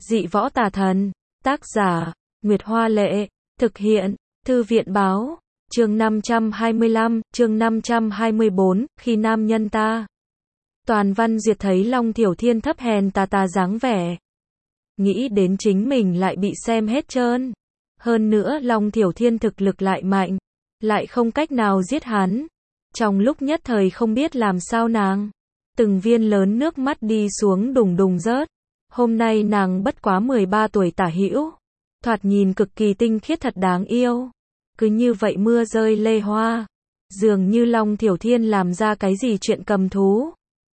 Dị võ tà thần. Tác giả, Nguyệt Hoa Lệ. Thực hiện, Thư viện Báo. Chương 525, chương 524, khi nam nhân ta. Toàn văn duyệt thấy Long Thiểu Thiên thấp hèn tà dáng vẻ. Nghĩ đến chính mình lại bị xem hết trơn. Hơn nữa Long Thiểu Thiên thực lực lại mạnh. Lại không cách nào giết hắn. Trong lúc nhất thời không biết làm sao nàng. Từng viên lớn nước mắt đi xuống đùng đùng rớt. Hôm nay nàng bất quá 13 tuổi tả hữu. Thoạt nhìn cực kỳ tinh khiết thật đáng yêu. Cứ như vậy mưa rơi lê hoa. Dường như Long Thiểu Thiên làm ra cái gì chuyện cầm thú.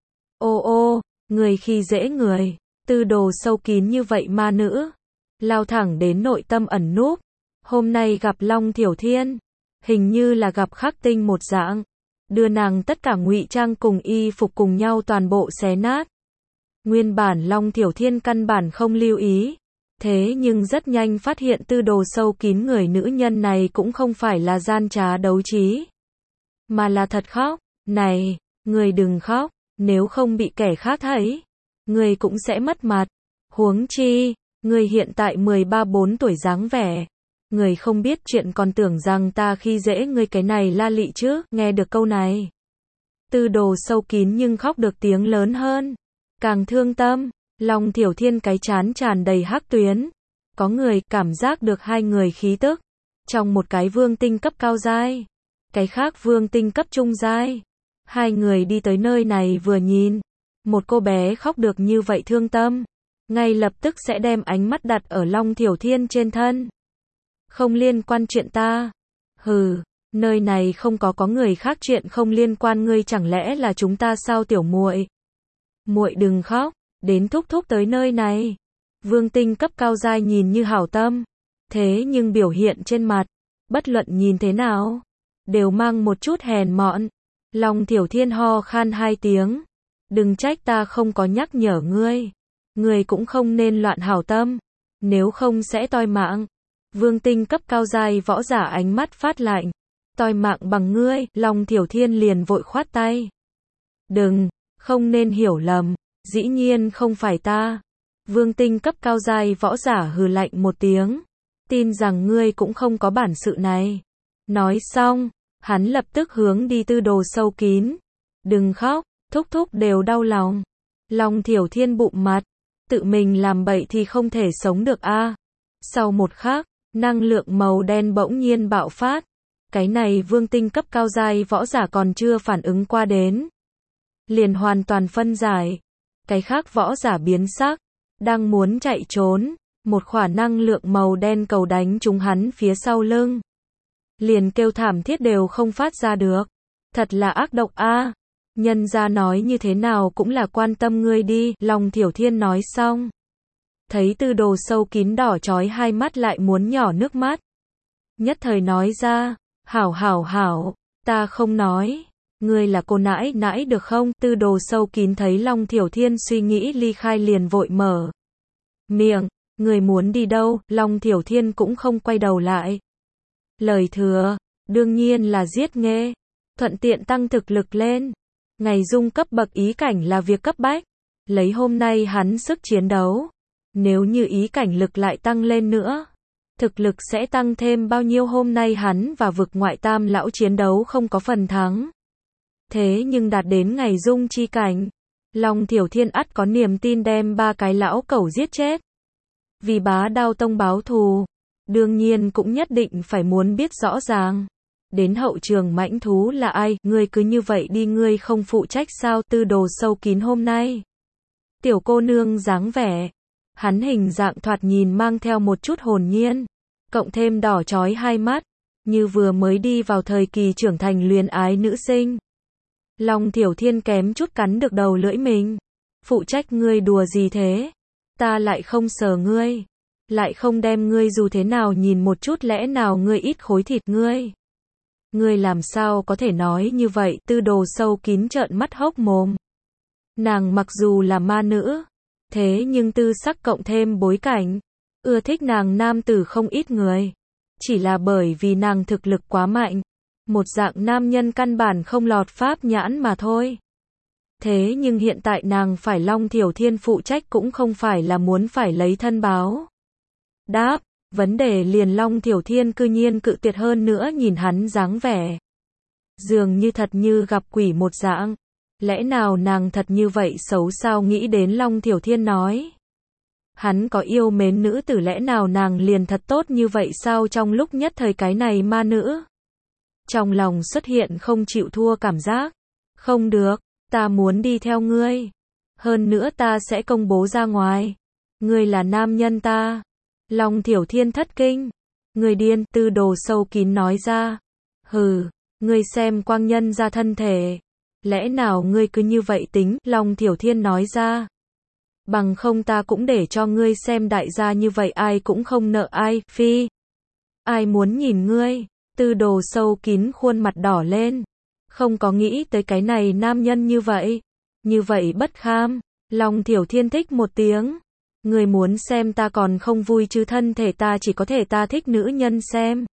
Ô, người khi dễ người. Tư đồ sâu kín như vậy ma nữ. Lao thẳng đến nội tâm ẩn núp. Hôm nay gặp Long Thiểu Thiên. Hình như là gặp khắc tinh một dạng. Đưa nàng tất cả ngụy trang cùng y phục cùng nhau toàn bộ xé nát. Nguyên bản Long Thiểu Thiên căn bản không lưu ý. Thế nhưng rất nhanh phát hiện tư đồ sâu kín người nữ nhân này cũng không phải là gian trá đấu trí. Mà là thật khóc. Này, người đừng khóc. Nếu không bị kẻ khác thấy. Người cũng sẽ mất mặt. Huống chi, người hiện tại 13-14 tuổi dáng vẻ. Người không biết chuyện còn tưởng rằng ta khi dễ người cái này la lị chứ. Nghe được câu này. Tư đồ sâu kín nhưng khóc được tiếng lớn hơn. Càng thương tâm. Long Thiểu Thiên cái trán tràn đầy hắc tuyến. Có người cảm giác được hai người khí tức. Trong một cái vương tinh cấp cao giai. Cái khác vương tinh cấp trung giai. Hai người đi tới nơi này vừa nhìn. Một cô bé khóc được như vậy thương tâm. Ngay lập tức sẽ đem ánh mắt đặt ở Long Thiểu Thiên trên thân. Không liên quan chuyện ta. Hừ, nơi này không có người khác chuyện không liên quan ngươi chẳng lẽ là chúng ta sao tiểu muội? Muội đừng khóc, đến thúc thúc tới nơi này. Vương tinh cấp cao giai nhìn như hảo tâm. Thế nhưng biểu hiện trên mặt, bất luận nhìn thế nào, đều mang một chút hèn mọn. Long Thiểu Thiên ho khan 2 tiếng. Đừng trách ta không có nhắc nhở ngươi. Ngươi cũng không nên loạn hảo tâm. Nếu không sẽ toi mạng. Vương tinh cấp cao giai võ giả ánh mắt phát lạnh. Toi mạng bằng ngươi. Long Thiểu Thiên liền vội khoát tay. Đừng, không nên hiểu lầm. Dĩ nhiên không phải ta. Vương tinh cấp cao giai võ giả hừ lạnh một tiếng. Tin rằng ngươi cũng không có bản sự này. Nói xong, hắn lập tức hướng đi tư đồ sâu kín. Đừng khóc, thúc thúc đều đau lòng. Long Thiểu Thiên bụng mặt. Tự mình làm bậy thì không thể sống được a. Sau một khắc, năng lượng màu đen bỗng nhiên bạo phát. Cái này vương tinh cấp cao giai võ giả còn chưa phản ứng qua đến. Liền hoàn toàn phân giải. Cái khác võ giả biến sắc. Đang muốn chạy trốn. Một khỏa năng lượng màu đen cầu đánh trúng hắn phía sau lưng. Liền kêu thảm thiết đều không phát ra được. Thật là ác độc a. Nhân gia nói như thế nào cũng là quan tâm ngươi đi. Long Thiểu Thiên nói xong. Thấy tư đồ sâu kín đỏ chói hai mắt lại muốn nhỏ nước mắt. Nhất thời nói ra. Hảo, ta không nói. Ngươi là cô nãi nãi được không? Tư đồ sâu kín thấy Long Thiểu Thiên suy nghĩ ly khai liền vội mở miệng. Ngươi muốn đi đâu? Long Thiểu Thiên cũng không quay đầu lại. Lời thừa, đương nhiên là giết nghê. Thuận tiện tăng thực lực lên. Ngày dung cấp bậc ý cảnh là việc cấp bách. Lấy hôm nay hắn sức chiến đấu. Nếu như ý cảnh lực lại tăng lên nữa. Thực lực sẽ tăng thêm bao nhiêu hôm nay hắn và vực ngoại tam lão chiến đấu không có phần thắng. Thế nhưng đạt đến ngày dung chi cảnh. Long Thiểu Thiên ắt có niềm tin đem 3 cái lão cẩu giết chết. Vì bá đao tông báo thù. Đương nhiên cũng nhất định phải muốn biết rõ ràng. Đến hậu trường mãnh thú là ai? Ngươi cứ như vậy đi ngươi không phụ trách sao? Tư đồ sâu kín hôm nay. Tiểu cô nương dáng vẻ. Hắn hình dạng thoạt nhìn mang theo một chút hồn nhiên. Cộng thêm đỏ chói hai mắt. Như vừa mới đi vào thời kỳ trưởng thành luyến ái nữ sinh. Long Thiểu Thiên kém chút cắn được đầu lưỡi mình. Phụ trách ngươi đùa gì thế? Ta lại không sờ ngươi. Lại không đem ngươi dù thế nào nhìn một chút lẽ nào ngươi ít khối thịt ngươi. Ngươi làm sao có thể nói như vậy? Tư đồ sâu kín trợn mắt hốc mồm. Nàng mặc dù là ma nữ. Thế nhưng tư sắc cộng thêm bối cảnh. Ưa thích nàng nam tử không ít người. Chỉ là bởi vì nàng thực lực quá mạnh. Một dạng nam nhân căn bản không lọt pháp nhãn mà thôi. Thế nhưng hiện tại nàng phải Long Thiểu Thiên phụ trách cũng không phải là muốn phải lấy thân báo đáp, vấn đề liền Long Thiểu Thiên cư nhiên cự tuyệt, hơn nữa nhìn hắn dáng vẻ dường như thật như gặp quỷ một dạng. Lẽ nào nàng thật như vậy xấu sao? Nghĩ đến Long Thiểu Thiên nói hắn có yêu mến nữ tử, lẽ nào nàng liền thật tốt như vậy sao? Trong lúc nhất thời cái này ma nữ trong lòng xuất hiện không chịu thua cảm giác. Không được, ta muốn đi theo ngươi. Hơn nữa ta sẽ công bố ra ngoài. Ngươi là nam nhân ta. Long Thiểu Thiên thất kinh. Ngươi điên, Tư Đồ sâu kín nói ra. Hừ, ngươi xem quang nhân ra thân thể. Lẽ nào ngươi cứ như vậy tính? Long Thiểu Thiên nói ra. Bằng không ta cũng để cho ngươi xem, đại gia như vậy ai cũng không nợ ai, phi. Ai muốn nhìn ngươi? Tư Đồ sâu kín khuôn mặt đỏ lên. Không có nghĩ tới cái này nam nhân như vậy bất kham. Long Thiểu Thiên thích một tiếng. Người muốn xem ta còn không vui chứ? Thân thể ta chỉ có thể ta thích nữ nhân xem.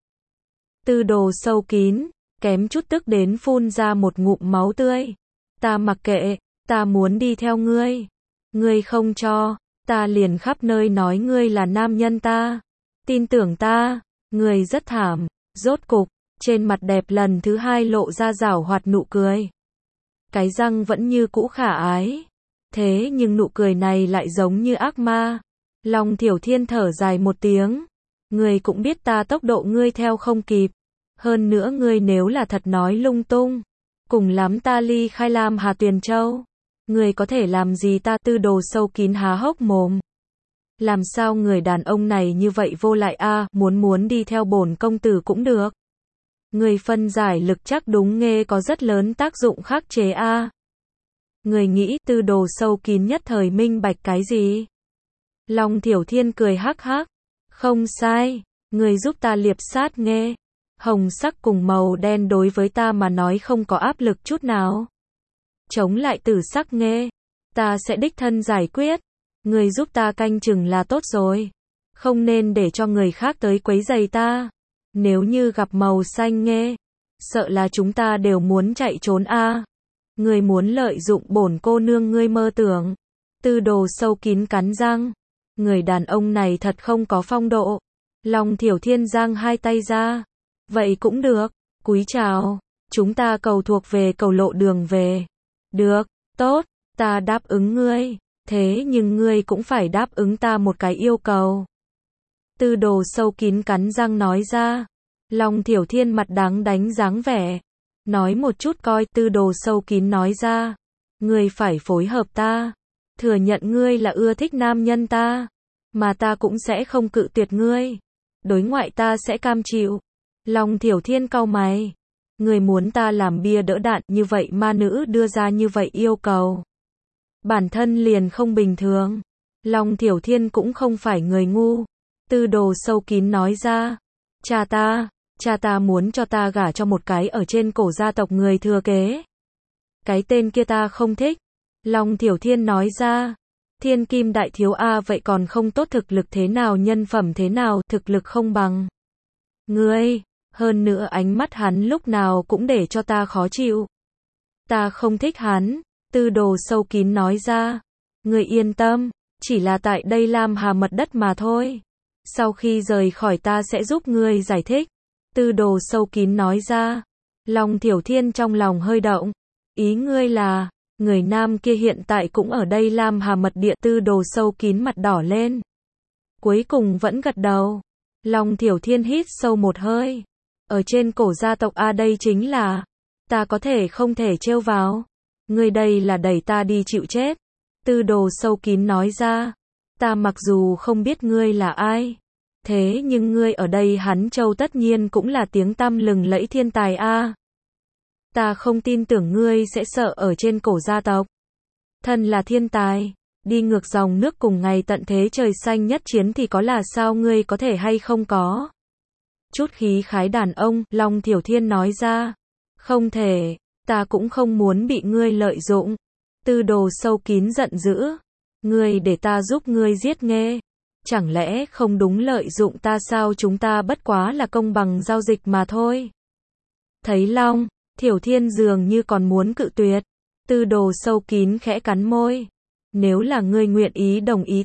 Tư Đồ sâu kín, kém chút tức đến phun ra một ngụm máu tươi. Ta mặc kệ, ta muốn đi theo ngươi. Ngươi không cho, ta liền khắp nơi nói ngươi là nam nhân ta. Tin tưởng ta, ngươi rất thảm. Rốt cục, trên mặt đẹp lần thứ hai lộ ra giảo hoạt nụ cười. Cái răng vẫn như cũ khả ái. Thế nhưng nụ cười này lại giống như ác ma. Long Thiểu Thiên thở dài một tiếng. Ngươi cũng biết ta tốc độ ngươi theo không kịp. Hơn nữa ngươi nếu là thật nói lung tung, cùng lắm ta ly khai Lam Hà Tuyền Châu. Ngươi có thể làm gì ta? Tư Đồ sâu kín há hốc mồm. Làm sao người đàn ông này như vậy vô lại a? Muốn đi theo bổn công tử cũng được. Người phân giải lực chắc đúng nghe có rất lớn tác dụng khắc chế a. Người nghĩ? Tư Đồ sâu kín nhất thời minh bạch cái gì? Long Thiểu Thiên cười hắc hắc. Không sai, người giúp ta liệp sát nghe. Hồng sắc cùng màu đen đối với ta mà nói không có áp lực chút nào. Chống lại tử sắc nghe, ta sẽ đích thân giải quyết. Người giúp ta canh chừng là tốt rồi. Không nên để cho người khác tới quấy rầy ta. Nếu như gặp màu xanh nghe, sợ là chúng ta đều muốn chạy trốn a. Người muốn lợi dụng bổn cô nương ngươi mơ tưởng. Tư Đồ sâu kín cắn răng. Người đàn ông này thật không có phong độ. Long Thiểu Thiên giang hai tay ra. Vậy cũng được, cúi chào. Chúng ta cầu thuộc về cầu lộ đường về. Được, tốt, ta đáp ứng ngươi. Thế nhưng ngươi cũng phải đáp ứng ta một cái yêu cầu. Tư Đồ sâu kín cắn răng nói ra. Long Thiểu Thiên mặt đáng đánh dáng vẻ. Nói một chút coi. Tư Đồ sâu kín nói ra. Ngươi phải phối hợp ta. Thừa nhận ngươi là ưa thích nam nhân ta. Mà ta cũng sẽ không cự tuyệt ngươi. Đối ngoại ta sẽ cam chịu. Long Thiểu Thiên cau mày. Ngươi muốn ta làm bia đỡ đạn như vậy? Ma nữ đưa ra như vậy yêu cầu. Bản thân liền không bình thường. Long Thiểu Thiên cũng không phải người ngu. Tư Đồ sâu kín nói ra. Cha ta muốn cho ta gả cho một cái ở trên cổ gia tộc người thừa kế. Cái tên kia ta không thích. Long Thiểu Thiên nói ra. Thiên kim đại thiếu a, vậy còn không tốt? Thực lực thế nào, nhân phẩm thế nào? Thực lực không bằng ngươi. Hơn nữa ánh mắt hắn lúc nào cũng để cho ta khó chịu. Ta không thích hắn. Tư Đồ sâu kín nói ra. Ngươi yên tâm, chỉ là tại đây Lam Hà mật đất mà thôi. Sau khi rời khỏi ta sẽ giúp ngươi giải thích. Tư Đồ sâu kín nói ra. Long Thiểu Thiên trong lòng hơi động. Ý ngươi là, người nam kia hiện tại cũng ở đây Lam Hà mật địa? Tư Đồ sâu kín mặt đỏ lên. Cuối cùng vẫn gật đầu. Long Thiểu Thiên hít sâu một hơi. Ở trên cổ gia tộc a, đây chính là, ta có thể không thể trêu vào. Ngươi đây là đẩy ta đi chịu chết. Tư Đồ sâu kín nói ra. Ta mặc dù không biết ngươi là ai, thế nhưng ngươi ở đây Hắn Châu tất nhiên cũng là tiếng tăm lừng lẫy thiên tài a. Ta không tin tưởng ngươi sẽ sợ ở trên cổ gia tộc. Thân là thiên tài, đi ngược dòng nước cùng ngày tận thế trời xanh nhất chiến thì có là sao? Ngươi có thể hay không có chút khí khái đàn ông? Long Thiểu Thiên nói ra. Không thể, ta cũng không muốn bị ngươi lợi dụng. Tư Đồ sâu kín giận dữ. Ngươi để ta giúp ngươi giết nghe. Chẳng lẽ không đúng lợi dụng ta sao? Chúng ta bất quá là công bằng giao dịch mà thôi. Thấy Long Thiểu Thiên dường như còn muốn cự tuyệt. Tư đồ sâu kín khẽ cắn môi. Nếu là ngươi nguyện ý đồng ý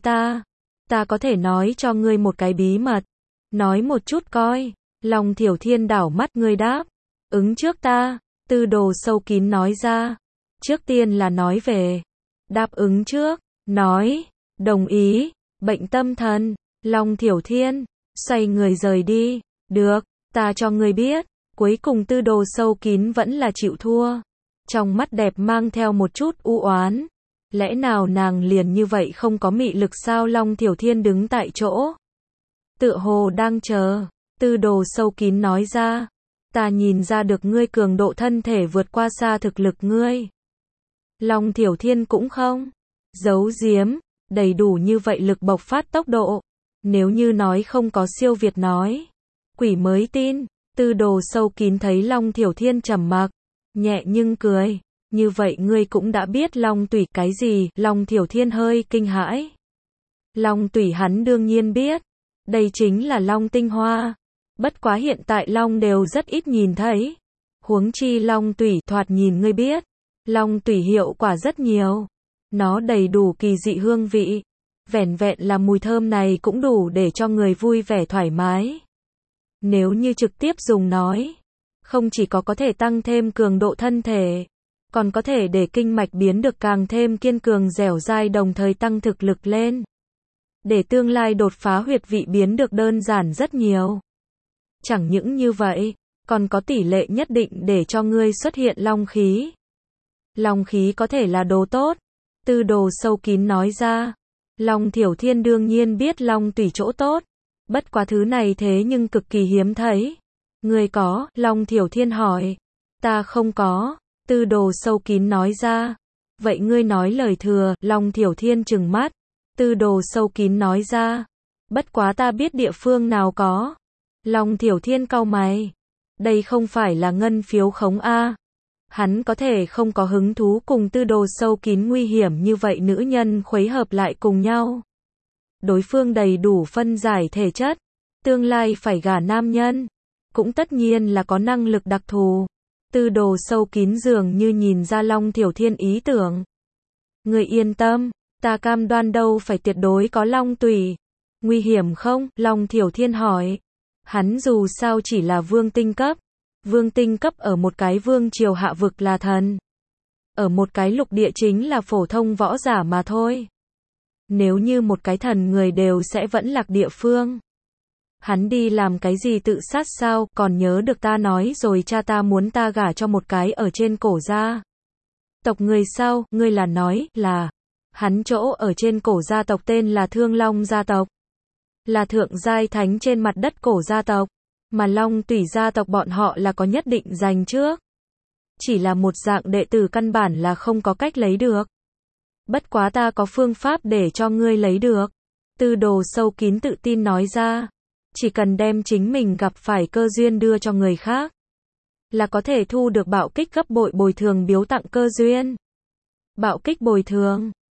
ta có thể nói cho ngươi một cái bí mật. Nói một chút coi. Long Thiểu Thiên đảo mắt ngươi đáp. Ứng trước ta. Tư đồ sâu kín nói ra. Trước tiên là nói về. Đáp ứng trước. Nói. Đồng ý. Bệnh tâm thần. Long Thiểu Thiên. Xoay người rời đi. Được. Ta cho ngươi biết. Cuối cùng tư đồ sâu kín vẫn là chịu thua. Trong mắt đẹp mang theo một chút u oán. Lẽ nào nàng liền như vậy không có mị lực sao? Long Thiểu Thiên đứng tại chỗ. Tựa hồ đang chờ. Tư đồ sâu kín nói ra. Ta nhìn ra được ngươi cường độ thân thể vượt qua xa thực lực ngươi. Long Thiểu Thiên cũng không giấu giếm. Đầy đủ như vậy lực bộc phát tốc độ. Nếu như nói không có siêu việt nói. Quỷ mới tin. Tư đồ sâu kín thấy Long Thiểu Thiên trầm mặc. Nhẹ nhưng cười. Như vậy ngươi cũng đã biết long tủy cái gì? Long Thiểu Thiên hơi kinh hãi. Long tủy hắn đương nhiên biết. Đây chính là long tinh hoa. Bất quá hiện tại long đều rất ít nhìn thấy. Huống chi long tủy thoạt nhìn ngươi biết. Long tủy hiệu quả rất nhiều. Nó đầy đủ kỳ dị hương vị. Vẻn vẹn là mùi thơm này cũng đủ để cho người vui vẻ thoải mái. Nếu như trực tiếp dùng nói. Không chỉ có thể tăng thêm cường độ thân thể. Còn có thể để kinh mạch biến được càng thêm kiên cường dẻo dai đồng thời tăng thực lực lên. Để tương lai đột phá huyệt vị biến được đơn giản rất nhiều. Chẳng những như vậy, còn có tỷ lệ nhất định để cho ngươi xuất hiện long khí. Long khí có thể là đồ tốt. Tư đồ sâu kín nói ra. Long Thiểu Thiên đương nhiên biết long tùy chỗ tốt. Bất quá thứ này thế nhưng cực kỳ hiếm thấy. Ngươi có? Long Thiểu Thiên hỏi. Ta không có. Tư đồ sâu kín nói ra. Vậy ngươi nói lời thừa. Long Thiểu Thiên trừng mắt. Tư đồ sâu kín nói ra. Bất quá ta biết địa phương nào có. Long Thiểu Thiên cau mày. Đây không phải là ngân phiếu khống a. Hắn có thể không có hứng thú cùng tư đồ sâu kín nguy hiểm như vậy nữ nhân khuấy hợp lại cùng nhau. Đối phương đầy đủ phân giải thể chất. Tương lai phải gả nam nhân. Cũng tất nhiên là có năng lực đặc thù. Tư đồ sâu kín dường như nhìn ra Long Thiểu Thiên ý tưởng. Người yên tâm, ta cam đoan đâu phải tuyệt đối có long tùy. Nguy hiểm không? Long Thiểu Thiên hỏi. Hắn dù sao chỉ là vương tinh cấp. Vương tinh cấp ở một cái vương triều hạ vực là thần. Ở một cái lục địa chính là phổ thông võ giả mà thôi. Nếu như một cái thần người đều sẽ vẫn lạc địa phương. Hắn đi làm cái gì tự sát sao? Còn nhớ được ta nói rồi cha ta muốn ta gả cho một cái ở trên cổ gia tộc người sao? Ngươi là nói là hắn chỗ ở trên cổ gia tộc tên là Thương Long gia tộc. Là thượng giai thánh trên mặt đất cổ gia tộc. Mà Long tùy gia tộc bọn họ là có nhất định giành trước. Chỉ là một dạng đệ tử căn bản là không có cách lấy được. Bất quá ta có phương pháp để cho ngươi lấy được. Tư đồ sâu kín tự tin nói ra. Chỉ cần đem chính mình gặp phải cơ duyên đưa cho người khác. Là có thể thu được bạo kích gấp bội bồi thường biếu tặng cơ duyên. Bạo kích bồi thường.